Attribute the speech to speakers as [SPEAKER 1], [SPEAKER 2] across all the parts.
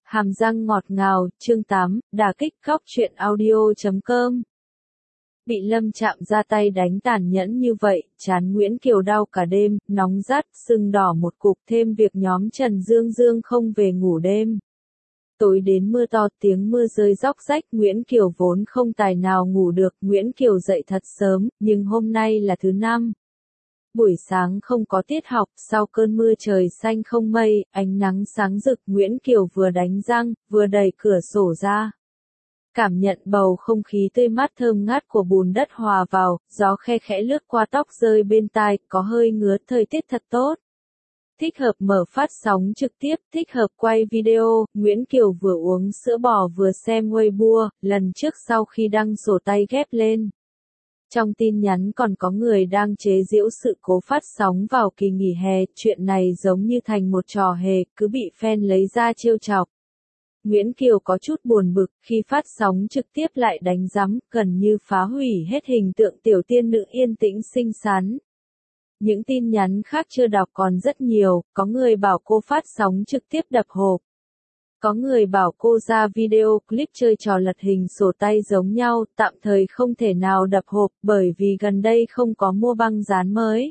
[SPEAKER 1] Hàm răng ngọt ngào, chương 8, đả kích khóc chuyện audio.com. Bị Lâm Trạm ra tay đánh tàn nhẫn như vậy, trán Nguyễn Kiều đau cả đêm, nóng rát, sưng đỏ một cục, thêm việc nhóm Trần Dương Dương không về ngủ đêm. Tối đến mưa to, tiếng mưa rơi róc rách, Nguyễn Kiều vốn không tài nào ngủ được, Nguyễn Kiều dậy thật sớm, nhưng hôm nay là thứ năm. Buổi sáng không có tiết học, sau cơn mưa trời xanh không mây, ánh nắng sáng rực, Nguyễn Kiều vừa đánh răng, vừa đẩy cửa sổ ra. Cảm nhận bầu không khí tươi mát thơm ngát của bùn đất hòa vào, gió khe khẽ lướt qua tóc rơi bên tai, có hơi ngứa, thời tiết thật tốt. Thích hợp mở phát sóng trực tiếp, thích hợp quay video, Nguyễn Kiều vừa uống sữa bò vừa xem Weibo, lần trước sau khi đăng sổ tay ghép lên. Trong tin nhắn còn có người đang chế giễu sự cố phát sóng vào kỳ nghỉ hè, chuyện này giống như thành một trò hề, cứ bị fan lấy ra trêu chọc. Nguyễn Kiều có chút buồn bực khi phát sóng trực tiếp lại đánh rắm, gần như phá hủy hết hình tượng tiểu tiên nữ yên tĩnh xinh xắn. Những tin nhắn khác chưa đọc còn rất nhiều, có người bảo cô phát sóng trực tiếp đập hộp. Có người bảo cô ra video clip chơi trò lật hình sổ tay giống nhau, tạm thời không thể nào đập hộp bởi vì gần đây không có mua băng dán mới.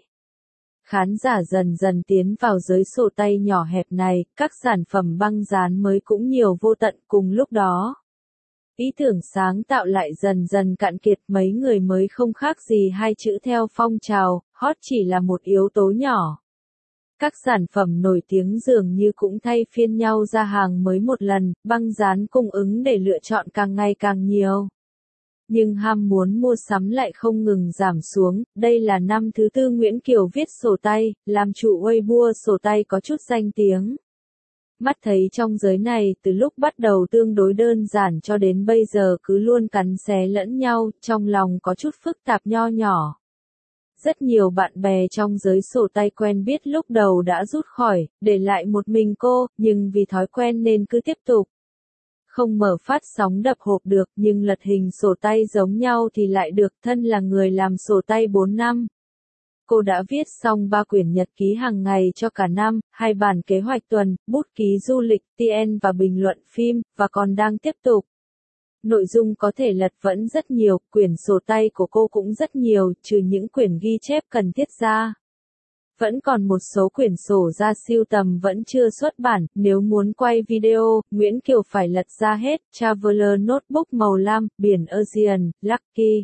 [SPEAKER 1] Khán giả dần dần tiến vào giới sổ tay nhỏ hẹp này, các sản phẩm băng dán mới cũng nhiều vô tận cùng lúc đó. Ý tưởng sáng tạo lại dần dần cạn kiệt, mấy người mới không khác gì hai chữ theo phong trào, hot chỉ là một yếu tố nhỏ. Các sản phẩm nổi tiếng dường như cũng thay phiên nhau ra hàng mới một lần, băng dán cung ứng để lựa chọn càng ngày càng nhiều. Nhưng ham muốn mua sắm lại không ngừng giảm xuống, đây là năm thứ tư Nguyễn Kiều viết sổ tay, làm chủ Weibo sổ tay có chút danh tiếng. Mắt thấy trong giới này từ lúc bắt đầu tương đối đơn giản cho đến bây giờ cứ luôn cắn xé lẫn nhau, trong lòng có chút phức tạp nho nhỏ. Rất nhiều bạn bè trong giới sổ tay quen biết lúc đầu đã rút khỏi, để lại một mình cô, nhưng vì thói quen nên cứ tiếp tục. Không mở phát sóng đập hộp được nhưng lật hình sổ tay giống nhau thì lại được, thân là người làm sổ tay 4 năm. Cô đã viết xong 3 quyển nhật ký hàng ngày cho cả năm, 2 bản kế hoạch tuần, bút ký du lịch, TN và bình luận phim, và còn đang tiếp tục. Nội dung có thể lật vẫn rất nhiều, quyển sổ tay của cô cũng rất nhiều, trừ những quyển ghi chép cần thiết ra. Vẫn còn một số quyển sổ ra sưu tầm vẫn chưa xuất bản, nếu muốn quay video, Nguyễn Kiều phải lật ra hết, Traveler Notebook màu lam, biển Ocean, Lucky.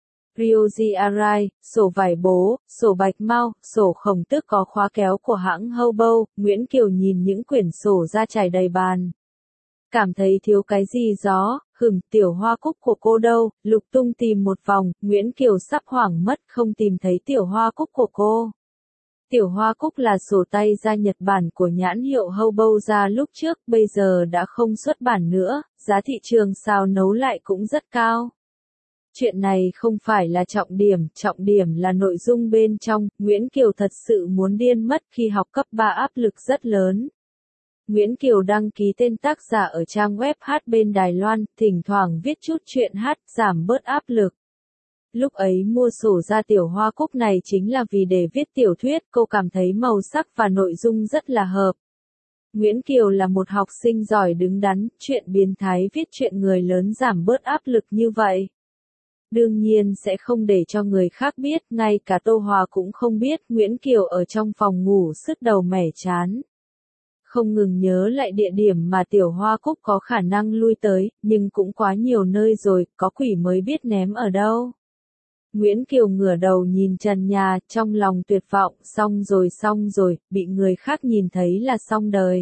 [SPEAKER 1] Ryoji Arai, sổ vải bố, sổ bạch mau, sổ khổng tước có khóa kéo của hãng Hobo, Nguyễn Kiều nhìn những quyển sổ ra trải đầy bàn. Cảm thấy thiếu cái gì đó, tiểu hoa cúc của cô đâu, lục tung tìm một vòng, Nguyễn Kiều sắp hoảng mất không tìm thấy tiểu hoa cúc của cô. Tiểu hoa cúc là sổ tay ra Nhật Bản của nhãn hiệu Hobo ra lúc trước, bây giờ đã không xuất bản nữa, giá thị trường xào nấu lại cũng rất cao. Chuyện này không phải là trọng điểm là nội dung bên trong, Nguyễn Kiều thật sự muốn điên mất khi học cấp 3 áp lực rất lớn. Nguyễn Kiều đăng ký tên tác giả ở trang web hát bên Đài Loan, thỉnh thoảng viết chút chuyện hát, giảm bớt áp lực. Lúc ấy mua sổ ra tiểu hoa cúc này chính là vì để viết tiểu thuyết, cô cảm thấy màu sắc và nội dung rất là hợp. Nguyễn Kiều là một học sinh giỏi đứng đắn, chuyện biến thái viết chuyện người lớn giảm bớt áp lực như vậy. Đương nhiên sẽ không để cho người khác biết, ngay cả Tô Hòa cũng không biết, Nguyễn Kiều ở trong phòng ngủ sứt đầu mẻ chán. Không ngừng nhớ lại địa điểm mà tiểu hoa cúc có khả năng lui tới, nhưng cũng quá nhiều nơi rồi, có quỷ mới biết ném ở đâu. Nguyễn Kiều ngửa đầu nhìn trần nhà, trong lòng tuyệt vọng, xong rồi, bị người khác nhìn thấy là xong đời.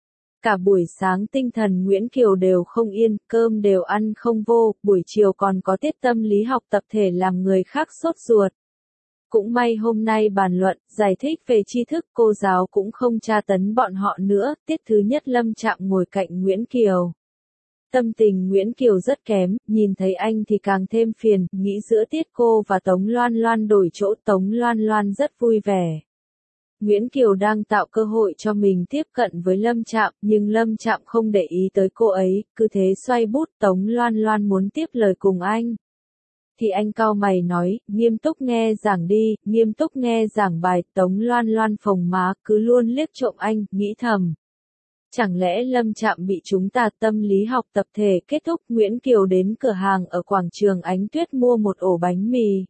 [SPEAKER 1] Cả buổi sáng tinh thần Nguyễn Kiều đều không yên, cơm đều ăn không vô, buổi chiều còn có tiết tâm lý học tập thể làm người khác sốt ruột. Cũng may hôm nay bàn luận, giải thích về tri thức, cô giáo cũng không tra tấn bọn họ nữa, tiết thứ nhất Lâm Trạm ngồi cạnh Nguyễn Kiều. Tâm tình Nguyễn Kiều rất kém, nhìn thấy anh thì càng thêm phiền, nghĩ giữa tiết cô và Tống Loan Loan đổi chỗ, Tống Loan Loan rất vui vẻ. Nguyễn Kiều đang tạo cơ hội cho mình tiếp cận với Lâm Trạm, nhưng Lâm Trạm không để ý tới cô ấy, cứ thế xoay bút, Tống Loan Loan muốn tiếp lời cùng anh. Thì anh cau mày nói, nghiêm túc nghe giảng đi, nghiêm túc nghe giảng bài, Tống Loan Loan phồng má, cứ luôn liếc trộm anh, nghĩ thầm. Chẳng lẽ Lâm Trạm bị chúng ta tâm lý học tập thể kết thúc? Nguyễn Kiều đến cửa hàng ở quảng trường Ánh Tuyết mua một ổ bánh mì.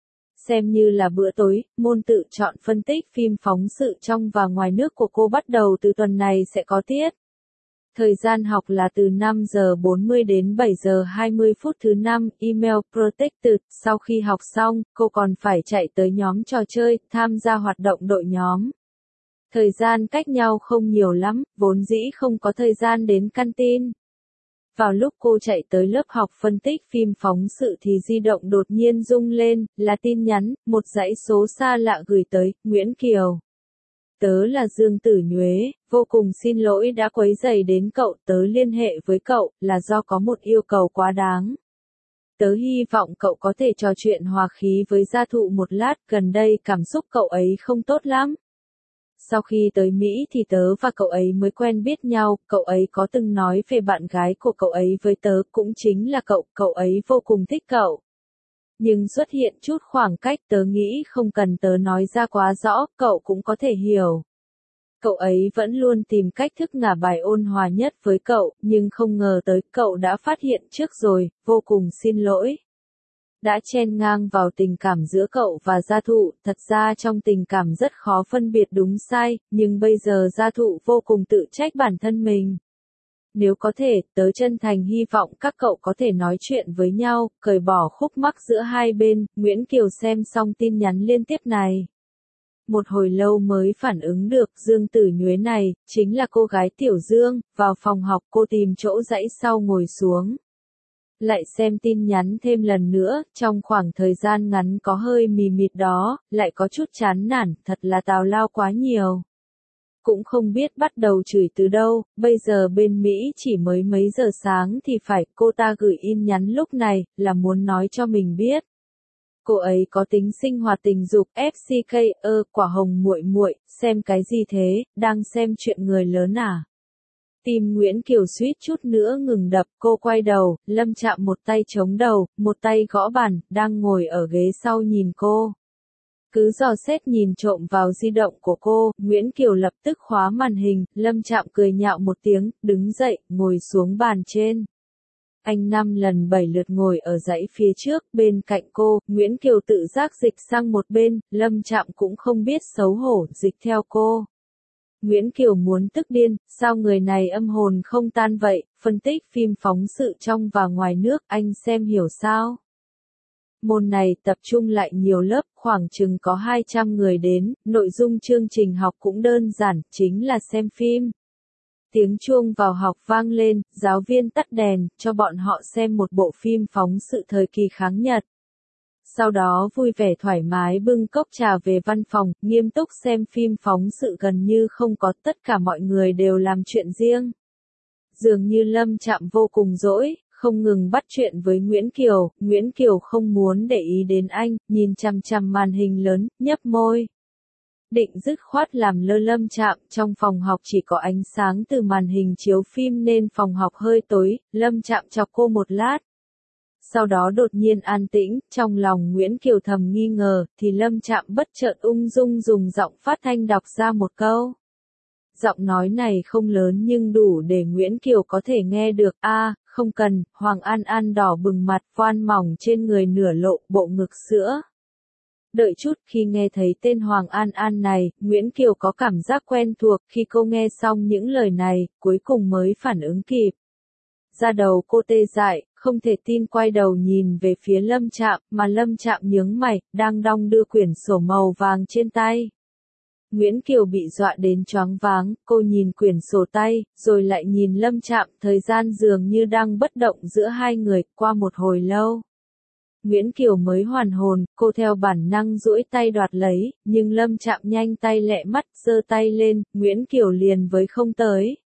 [SPEAKER 1] Xem như là bữa tối, môn tự chọn phân tích phim phóng sự trong và ngoài nước của cô bắt đầu từ tuần này sẽ có tiết. Thời gian học là từ 5 giờ 40 đến 7 giờ 20 phút thứ 5, email protected. Sau khi học xong, cô còn phải chạy tới nhóm trò chơi, tham gia hoạt động đội nhóm. Thời gian cách nhau không nhiều lắm, vốn dĩ không có thời gian đến canteen. Vào lúc cô chạy tới lớp học phân tích phim phóng sự thì di động đột nhiên rung lên, là tin nhắn, một dãy số xa lạ gửi tới, Nguyễn Kiều. Tớ là Dương Tử Nhuế, vô cùng xin lỗi đã quấy rầy đến cậu, tớ liên hệ với cậu, là do có một yêu cầu quá đáng. Tớ hy vọng cậu có thể trò chuyện hòa khí với gia thụ một lát, gần đây cảm xúc cậu ấy không tốt lắm. Sau khi tới Mỹ thì tớ và cậu ấy mới quen biết nhau, cậu ấy có từng nói về bạn gái của cậu ấy với tớ, cũng chính là cậu ấy vô cùng thích cậu. Nhưng xuất hiện chút khoảng cách, tớ nghĩ không cần tớ nói ra quá rõ, cậu cũng có thể hiểu. Cậu ấy vẫn luôn tìm cách thức ngả bài ôn hòa nhất với cậu, nhưng không ngờ tới cậu đã phát hiện trước rồi, vô cùng xin lỗi. Đã chen ngang vào tình cảm giữa cậu và gia thụ, thật ra trong tình cảm rất khó phân biệt đúng sai, nhưng bây giờ gia thụ vô cùng tự trách bản thân mình. Nếu có thể, tớ chân thành hy vọng các cậu có thể nói chuyện với nhau, cởi bỏ khúc mắc giữa hai bên. Nguyễn Kiều xem xong tin nhắn liên tiếp này. Một hồi lâu mới phản ứng được, Dương Tử Nhuế này, chính là cô gái Tiểu Dương. Vào phòng học cô tìm chỗ dãy sau ngồi xuống. Lại xem tin nhắn thêm lần nữa, trong khoảng thời gian ngắn có hơi mì mịt đó, lại có chút chán nản, thật là tào lao quá nhiều. Cũng không biết bắt đầu chửi từ đâu, bây giờ bên Mỹ chỉ mới mấy giờ sáng thì phải, cô ta gửi in nhắn lúc này, là muốn nói cho mình biết. Cô ấy có tính sinh hoạt tình dục, FCK, quả hồng muội muội, xem cái gì thế, đang xem chuyện người lớn à? Tim Nguyễn Kiều suýt chút nữa ngừng đập, cô quay đầu, Lâm Trạm một tay chống đầu, một tay gõ bàn, đang ngồi ở ghế sau nhìn cô. Cứ dò xét nhìn trộm vào di động của cô, Nguyễn Kiều lập tức khóa màn hình, Lâm Trạm cười nhạo một tiếng, đứng dậy, ngồi xuống bàn trên. Anh 5 lần 7 lượt ngồi ở dãy phía trước, bên cạnh cô, Nguyễn Kiều tự giác dịch sang một bên, Lâm Trạm cũng không biết xấu hổ, dịch theo cô. Nguyễn Kiều muốn tức điên, sao người này âm hồn không tan vậy, phân tích phim phóng sự trong và ngoài nước, anh xem hiểu sao? Môn này tập trung lại nhiều lớp, khoảng chừng có 200 người đến, nội dung chương trình học cũng đơn giản, chính là xem phim. Tiếng chuông vào học vang lên, giáo viên tắt đèn, cho bọn họ xem một bộ phim phóng sự thời kỳ kháng Nhật. Sau đó vui vẻ thoải mái bưng cốc trà về văn phòng, nghiêm túc xem phim phóng sự gần như không có, tất cả mọi người đều làm chuyện riêng. Dường như Lâm Trạm vô cùng dỗi, không ngừng bắt chuyện với Nguyễn Kiều không muốn để ý đến anh, nhìn chằm chằm màn hình lớn, nhấp môi. Định dứt khoát làm lơ Lâm Trạm, trong phòng học chỉ có ánh sáng từ màn hình chiếu phim nên phòng học hơi tối, Lâm Trạm chọc cô một lát. Sau đó đột nhiên an tĩnh, trong lòng Nguyễn Kiều thầm nghi ngờ, thì Lâm Trạm bất chợt ung dung dùng giọng phát thanh đọc ra một câu. Giọng nói này không lớn nhưng đủ để Nguyễn Kiều có thể nghe được, không cần, Hoàng An An đỏ bừng mặt, voan mỏng trên người nửa lộ, bộ ngực sữa. Đợi chút, khi nghe thấy tên Hoàng An An này, Nguyễn Kiều có cảm giác quen thuộc, khi cô nghe xong những lời này, cuối cùng mới phản ứng kịp. Da đầu cô tê dại, không thể tin quay đầu nhìn về phía Lâm Trạm, mà Lâm Trạm nhướng mày, đang đong đưa quyển sổ màu vàng trên tay. Nguyễn Kiều bị dọa đến choáng váng, cô nhìn quyển sổ tay, rồi lại nhìn Lâm Trạm, thời gian dường như đang bất động giữa hai người, qua một hồi lâu. Nguyễn Kiều mới hoàn hồn, cô theo bản năng duỗi tay đoạt lấy, nhưng Lâm Trạm nhanh tay lẹ mắt, giơ tay lên, Nguyễn Kiều liền với không tới.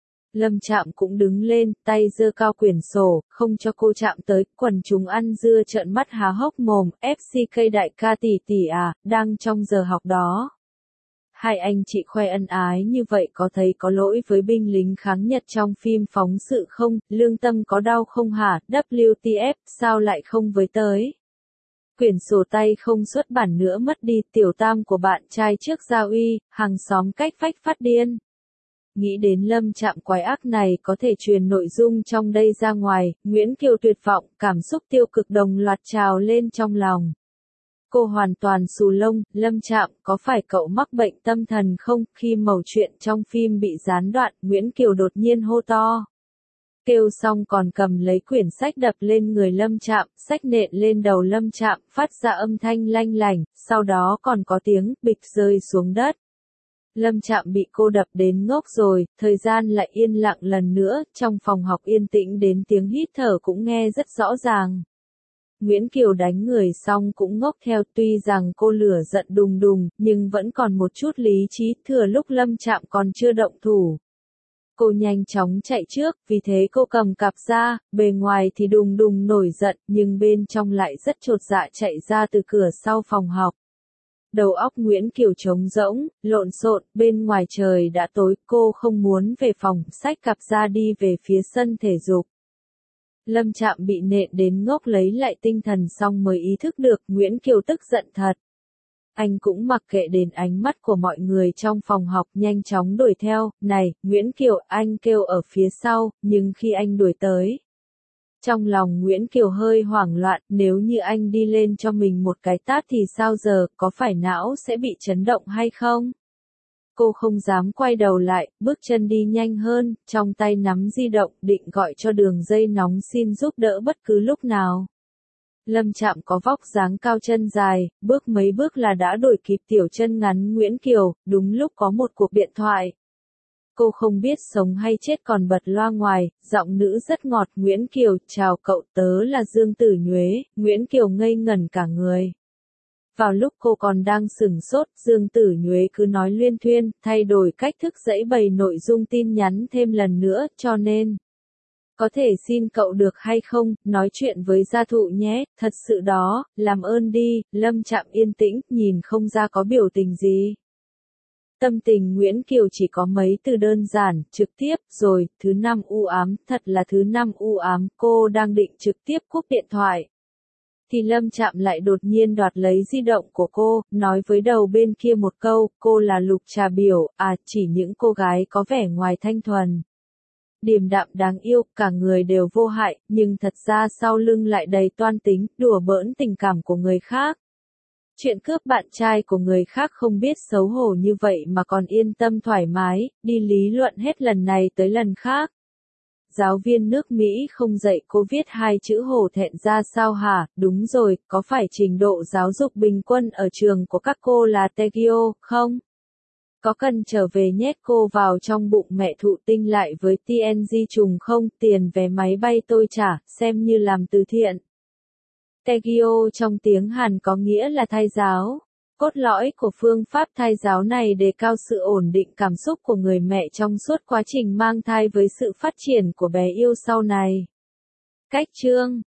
[SPEAKER 1] Lâm Trạm cũng đứng lên, tay giơ cao quyển sổ, không cho cô chạm tới, quần chúng ăn dưa trợn mắt há hốc mồm, FCK đại ca tỷ tỷ à, đang trong giờ học đó. Hai anh chị khoe ân ái như vậy có thấy có lỗi với binh lính kháng Nhật trong phim phóng sự không, lương tâm có đau không hả, WTF, sao lại không với tới. Quyển sổ tay không xuất bản nữa mất đi, tiểu tam của bạn trai trước gia uy, hàng xóm cách phách phát điên. nghĩ đến Lâm Trạm quái ác này có thể truyền nội dung trong đây ra ngoài, Nguyễn Kiều tuyệt vọng, cảm xúc tiêu cực đồng loạt trào lên trong lòng. Cô hoàn toàn xù lông, Lâm Trạm, có phải cậu mắc bệnh tâm thần không? Khi mẩu chuyện trong phim bị gián đoạn, Nguyễn Kiều đột nhiên hô to. Kêu xong còn cầm lấy quyển sách đập lên người Lâm Trạm, sách nện lên đầu Lâm Trạm, phát ra âm thanh lanh lảnh, sau đó còn có tiếng bịch rơi xuống đất. Lâm Trạm bị cô đập đến ngốc rồi, thời gian lại yên lặng lần nữa, trong phòng học yên tĩnh đến tiếng hít thở cũng nghe rất rõ ràng. Nguyễn Kiều đánh người xong cũng ngốc theo, tuy rằng cô lửa giận đùng đùng, nhưng vẫn còn một chút lý trí, thừa lúc Lâm Trạm còn chưa động thủ. Cô nhanh chóng chạy trước, vì thế cô cầm cặp ra, bề ngoài thì đùng đùng nổi giận, nhưng bên trong lại rất chột dạ chạy ra từ cửa sau phòng học. Đầu óc Nguyễn Kiều trống rỗng, lộn xộn, bên ngoài trời đã tối, cô không muốn về phòng, xách cặp ra đi về phía sân thể dục. Lâm Trạm bị nện đến ngốc lấy lại tinh thần xong mới ý thức được, Nguyễn Kiều tức giận thật. Anh cũng mặc kệ đến ánh mắt của mọi người trong phòng học, nhanh chóng đuổi theo, này, Nguyễn Kiều, anh kêu ở phía sau, nhưng khi anh đuổi tới. Trong lòng Nguyễn Kiều hơi hoảng loạn, nếu như anh đi lên cho mình một cái tát thì sao giờ, có phải não sẽ bị chấn động hay không? Cô không dám quay đầu lại, bước chân đi nhanh hơn, trong tay nắm di động, định gọi cho đường dây nóng xin giúp đỡ bất cứ lúc nào. Lâm Trạm có vóc dáng cao chân dài, bước mấy bước là đã đuổi kịp tiểu chân ngắn Nguyễn Kiều, đúng lúc có một cuộc điện thoại. Cô không biết sống hay chết còn bật loa ngoài, giọng nữ rất ngọt, Nguyễn Kiều, chào cậu, tớ là Dương Tử Nhuế. Nguyễn Kiều ngây ngẩn cả người. Vào lúc cô còn đang sửng sốt, Dương Tử Nhuế cứ nói luyên thuyên, thay đổi cách thức giãy bày nội dung tin nhắn thêm lần nữa, cho nên. Có thể xin cậu được hay không, nói chuyện với gia thụ nhé, thật sự đó, làm ơn đi. Lâm Trạm yên tĩnh, nhìn không ra có biểu tình gì. Tâm tình Nguyễn Kiều chỉ có mấy từ đơn giản, trực tiếp, rồi, thứ năm u ám, thật là thứ năm u ám, cô đang định trực tiếp cúp điện thoại. Thì Lâm Trạm lại đột nhiên đoạt lấy di động của cô, nói với đầu bên kia một câu, cô là Lục Trà Biểu, à, chỉ những cô gái có vẻ ngoài thanh thuần. Điềm đạm đáng yêu, cả người đều vô hại, nhưng thật ra sau lưng lại đầy toan tính, đùa bỡn tình cảm của người khác. Chuyện cướp bạn trai của người khác không biết xấu hổ như vậy mà còn yên tâm thoải mái, đi lý luận hết lần này tới lần khác. Giáo viên nước Mỹ không dạy cô viết hai chữ hổ thẹn ra sao hả? Đúng rồi, có phải trình độ giáo dục bình quân ở trường của các cô là Tegio, không? Có cần trở về nhét cô vào trong bụng mẹ thụ tinh lại với TNG trùng không? Tiền vé máy bay tôi trả, xem như làm từ thiện. Tegio trong tiếng Hàn có nghĩa là thai giáo. Cốt lõi của phương pháp thai giáo này đề cao sự ổn định cảm xúc của người mẹ trong suốt quá trình mang thai với sự phát triển của bé yêu sau này. Cách chương